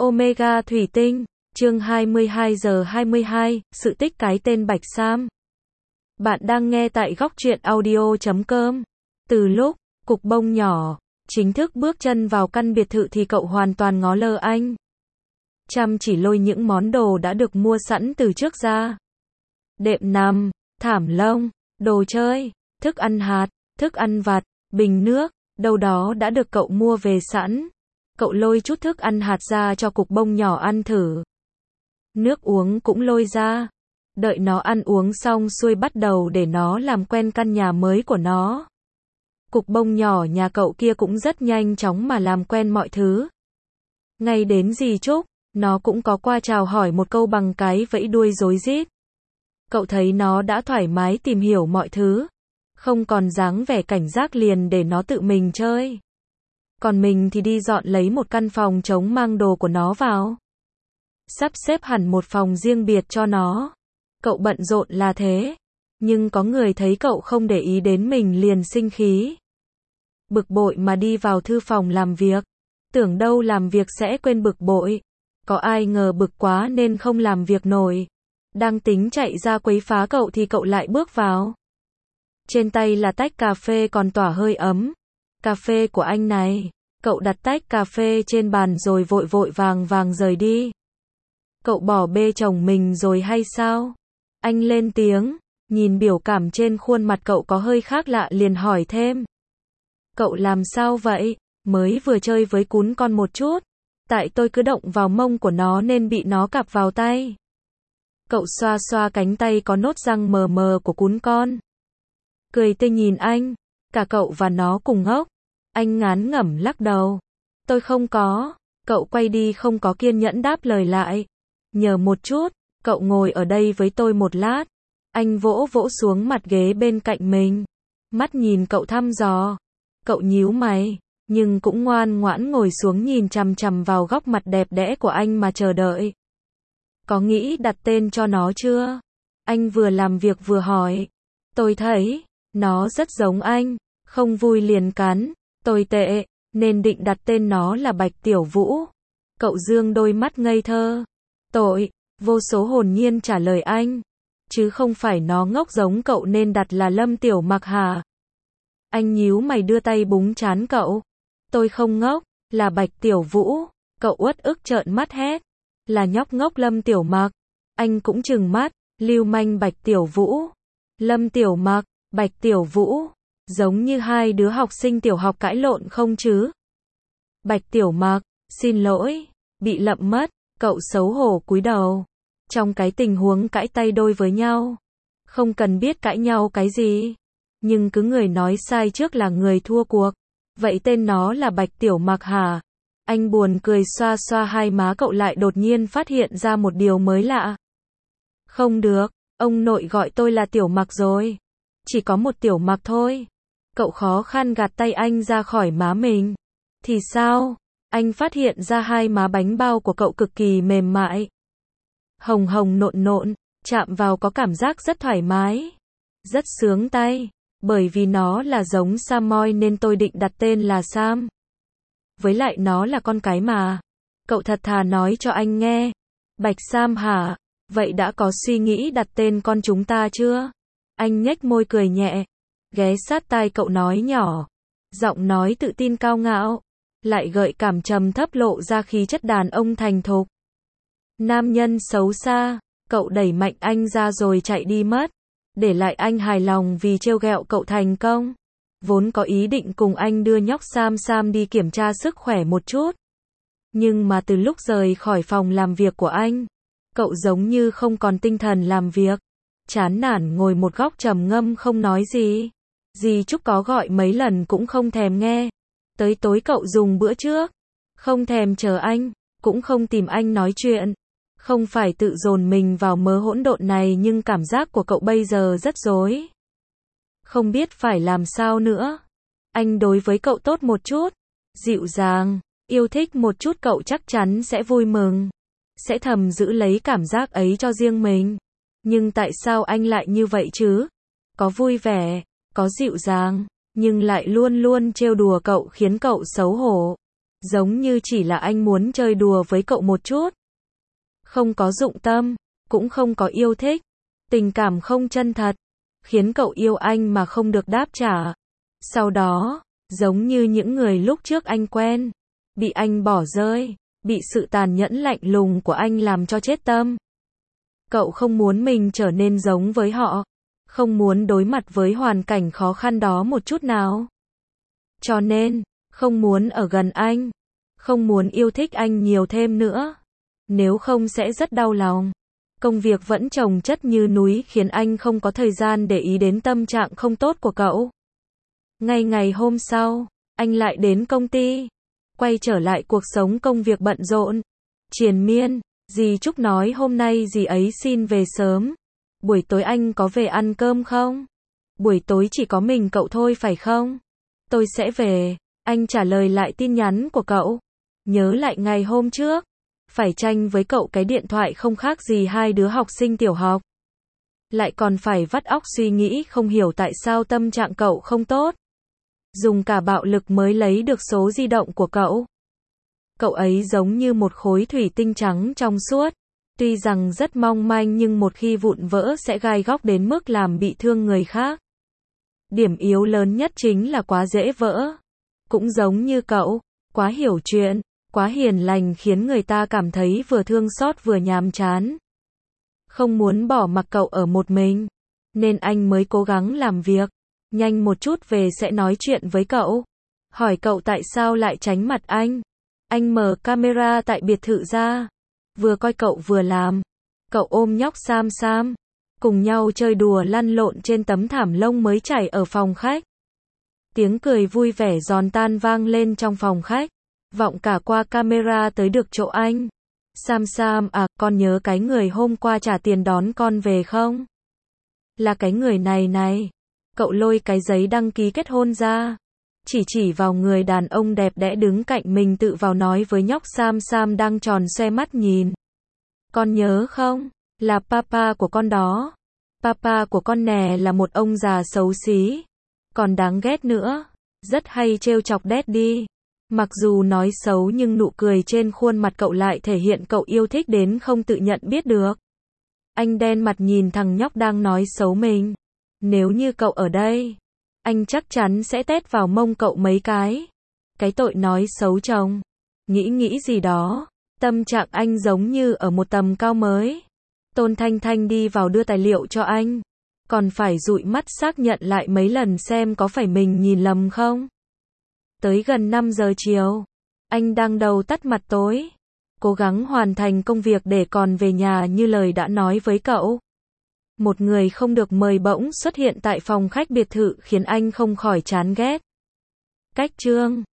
Omega Thủy Tinh, chương 22 giờ 22, sự tích cái tên Bạch Sam. Bạn đang nghe tại góc truyện audio.com. Từ lúc, cục bông nhỏ, chính thức bước chân vào căn biệt thự thì cậu hoàn toàn ngó lơ anh. Chăm chỉ lôi những món đồ đã được mua sẵn từ trước ra. Đệm nằm, thảm lông, đồ chơi, thức ăn hạt, thức ăn vặt, bình nước, đâu đó đã được cậu mua về sẵn. Cậu lôi chút thức ăn hạt ra cho cục bông nhỏ ăn thử. Nước uống cũng lôi ra. Đợi nó ăn uống xong xuôi bắt đầu để nó làm quen căn nhà mới của nó. Cục bông nhỏ nhà cậu kia cũng rất nhanh chóng mà làm quen mọi thứ. Ngay đến dì Trúc, nó cũng có qua chào hỏi một câu bằng cái vẫy đuôi rối rít. Cậu thấy nó đã thoải mái tìm hiểu mọi thứ. Không còn dáng vẻ cảnh giác liền để nó tự mình chơi. Còn mình thì đi dọn lấy một căn phòng trống mang đồ của nó vào. Sắp xếp hẳn một phòng riêng biệt cho nó. Cậu bận rộn là thế. Nhưng có người thấy cậu không để ý đến mình liền sinh khí. Bực bội mà đi vào thư phòng làm việc. Tưởng đâu làm việc sẽ quên bực bội. Có ai ngờ bực quá nên không làm việc nổi. Đang tính chạy ra quấy phá cậu thì cậu lại bước vào. Trên tay là tách cà phê còn tỏa hơi ấm. Cà phê của anh này. Cậu đặt tách cà phê trên bàn rồi vội vội vàng vàng rời đi. Cậu bỏ bê chồng mình rồi hay sao? Anh lên tiếng, nhìn biểu cảm trên khuôn mặt cậu có hơi khác lạ liền hỏi thêm. Cậu làm sao vậy? Mới vừa chơi với cún con một chút. Tại tôi cứ động vào mông của nó nên bị nó cạp vào tay. Cậu xoa xoa cánh tay có nốt răng mờ mờ của cún con. Cười tươi nhìn anh. Cả cậu và nó cùng ngốc. Anh ngán ngẩm lắc đầu. Tôi không có. Cậu quay đi không có kiên nhẫn đáp lời lại. Nhờ một chút, cậu ngồi ở đây với tôi một lát. Anh vỗ vỗ xuống mặt ghế bên cạnh mình. Mắt nhìn cậu thăm dò. Cậu nhíu mày, nhưng cũng ngoan ngoãn ngồi xuống nhìn chằm chằm vào góc mặt đẹp đẽ của anh mà chờ đợi. Có nghĩ đặt tên cho nó chưa? Anh vừa làm việc vừa hỏi. Tôi thấy, nó rất giống anh. Không vui liền cắn. Tôi tệ, nên định đặt tên nó là Bạch Tiểu Vũ. Cậu dương đôi mắt ngây thơ. Tội, vô số hồn nhiên trả lời anh. Chứ không phải nó ngốc giống cậu nên đặt là Lâm Tiểu Mặc hả? Anh nhíu mày đưa tay búng trán cậu. Tôi không ngốc, là Bạch Tiểu Vũ. Cậu uất ức trợn mắt hét. Là nhóc ngốc Lâm Tiểu Mặc. Anh cũng trừng mắt, lưu manh Bạch Tiểu Vũ. Lâm Tiểu Mặc, Bạch Tiểu Vũ. Giống như hai đứa học sinh tiểu học cãi lộn không chứ? Bạch Tiểu Mặc, xin lỗi, bị lậm mất, cậu xấu hổ cúi đầu. Trong cái tình huống cãi tay đôi với nhau, không cần biết cãi nhau cái gì, nhưng cứ người nói sai trước là người thua cuộc. Vậy tên nó là Bạch Tiểu Mặc hả? Anh buồn cười xoa xoa hai má cậu lại đột nhiên phát hiện ra một điều mới lạ. Không được, ông nội gọi tôi là Tiểu Mặc rồi. Chỉ có một Tiểu Mặc thôi. Cậu khó khăn gạt tay anh ra khỏi má mình. Thì sao? Anh phát hiện ra hai má bánh bao của cậu cực kỳ mềm mại. Hồng hồng nộn nộn, chạm vào có cảm giác rất thoải mái. Rất sướng tay. Bởi vì nó là giống Samoy nên tôi định đặt tên là Sam. Với lại nó là con cái mà. Cậu thật thà nói cho anh nghe. Bạch Sam hả? Vậy đã có suy nghĩ đặt tên con chúng ta chưa? Anh nhếch môi cười nhẹ. Ghé sát tai cậu nói nhỏ. Giọng nói tự tin cao ngạo. Lại gợi cảm trầm thấp lộ ra khí chất đàn ông thành thục. Nam nhân xấu xa. Cậu đẩy mạnh anh ra rồi chạy đi mất. Để lại anh hài lòng vì trêu ghẹo cậu thành công. Vốn có ý định cùng anh đưa nhóc Sam đi kiểm tra sức khỏe một chút. Nhưng mà từ lúc rời khỏi phòng làm việc của anh, cậu giống như không còn tinh thần làm việc. Chán nản ngồi một góc trầm ngâm không nói gì. Dì Trúc có gọi mấy lần cũng không thèm nghe. Tới tối cậu dùng bữa trước. Không thèm chờ anh, cũng không tìm anh nói chuyện. Không phải tự dồn mình vào mớ hỗn độn này nhưng cảm giác của cậu bây giờ rất rối. Không biết phải làm sao nữa. Anh đối với cậu tốt một chút. Dịu dàng, yêu thích một chút cậu chắc chắn sẽ vui mừng. Sẽ thầm giữ lấy cảm giác ấy cho riêng mình. Nhưng tại sao anh lại như vậy chứ? Có vui vẻ, có dịu dàng, nhưng lại luôn luôn trêu đùa cậu khiến cậu xấu hổ. Giống như chỉ là anh muốn chơi đùa với cậu một chút. Không có dụng tâm, cũng không có yêu thích. Tình cảm không chân thật, khiến cậu yêu anh mà không được đáp trả. Sau đó, giống như những người lúc trước anh quen, bị anh bỏ rơi, bị sự tàn nhẫn lạnh lùng của anh làm cho chết tâm. Cậu không muốn mình trở nên giống với họ, không muốn đối mặt với hoàn cảnh khó khăn đó một chút nào. Cho nên, không muốn ở gần anh, không muốn yêu thích anh nhiều thêm nữa. Nếu không sẽ rất đau lòng. Công việc vẫn chồng chất như núi khiến anh không có thời gian để ý đến tâm trạng không tốt của cậu. Ngay ngày hôm sau, anh lại đến công ty, quay trở lại cuộc sống công việc bận rộn, triền miên. Dì Trúc nói hôm nay dì ấy xin về sớm. Buổi tối anh có về ăn cơm không? Buổi tối chỉ có mình cậu thôi phải không? Tôi sẽ về. Anh trả lời lại tin nhắn của cậu. Nhớ lại ngày hôm trước, phải tranh với cậu cái điện thoại không khác gì hai đứa học sinh tiểu học. Lại còn phải vắt óc suy nghĩ không hiểu tại sao tâm trạng cậu không tốt. Dùng cả bạo lực mới lấy được số di động của cậu. Cậu ấy giống như một khối thủy tinh trắng trong suốt. Tuy rằng rất mong manh nhưng một khi vụn vỡ sẽ gai góc đến mức làm bị thương người khác. Điểm yếu lớn nhất chính là quá dễ vỡ. Cũng giống như cậu, quá hiểu chuyện, quá hiền lành khiến người ta cảm thấy vừa thương xót vừa nhàm chán. Không muốn bỏ mặc cậu ở một mình, nên anh mới cố gắng làm việc. Nhanh một chút về sẽ nói chuyện với cậu. Hỏi cậu tại sao lại tránh mặt anh. Anh mở camera tại biệt thự ra. Vừa coi cậu vừa làm. Cậu ôm nhóc Sam Sam. Cùng nhau chơi đùa lăn lộn trên tấm thảm lông mới trải ở phòng khách. Tiếng cười vui vẻ giòn tan vang lên trong phòng khách. Vọng cả qua camera tới được chỗ anh. Sam Sam à, con nhớ cái người hôm qua trả tiền đón con về không? Là cái người này này. Cậu lôi cái giấy đăng ký kết hôn ra. Chỉ vào người đàn ông đẹp đẽ đứng cạnh mình tự vào nói với nhóc Sam Sam đang tròn xoe mắt nhìn. Con nhớ không? Là papa của con đó. Papa của con nè là một ông già xấu xí. Còn đáng ghét nữa. Rất hay trêu chọc Daddy. Mặc dù nói xấu nhưng nụ cười trên khuôn mặt cậu lại thể hiện cậu yêu thích đến không tự nhận biết được. Anh đen mặt nhìn thằng nhóc đang nói xấu mình. Nếu như cậu ở đây, anh chắc chắn sẽ tét vào mông cậu mấy cái. Cái tội nói xấu chồng. Nghĩ gì đó. Tâm trạng anh giống như ở một tầm cao mới. Tôn Thanh Thanh đi vào đưa tài liệu cho anh. Còn phải dụi mắt xác nhận lại mấy lần xem có phải mình nhìn lầm không. Tới gần 5 giờ chiều, anh đang đầu tắt mặt tối. Cố gắng hoàn thành công việc để còn về nhà như lời đã nói với cậu. Một người không được mời bỗng xuất hiện tại phòng khách biệt thự khiến anh không khỏi chán ghét. Cách chương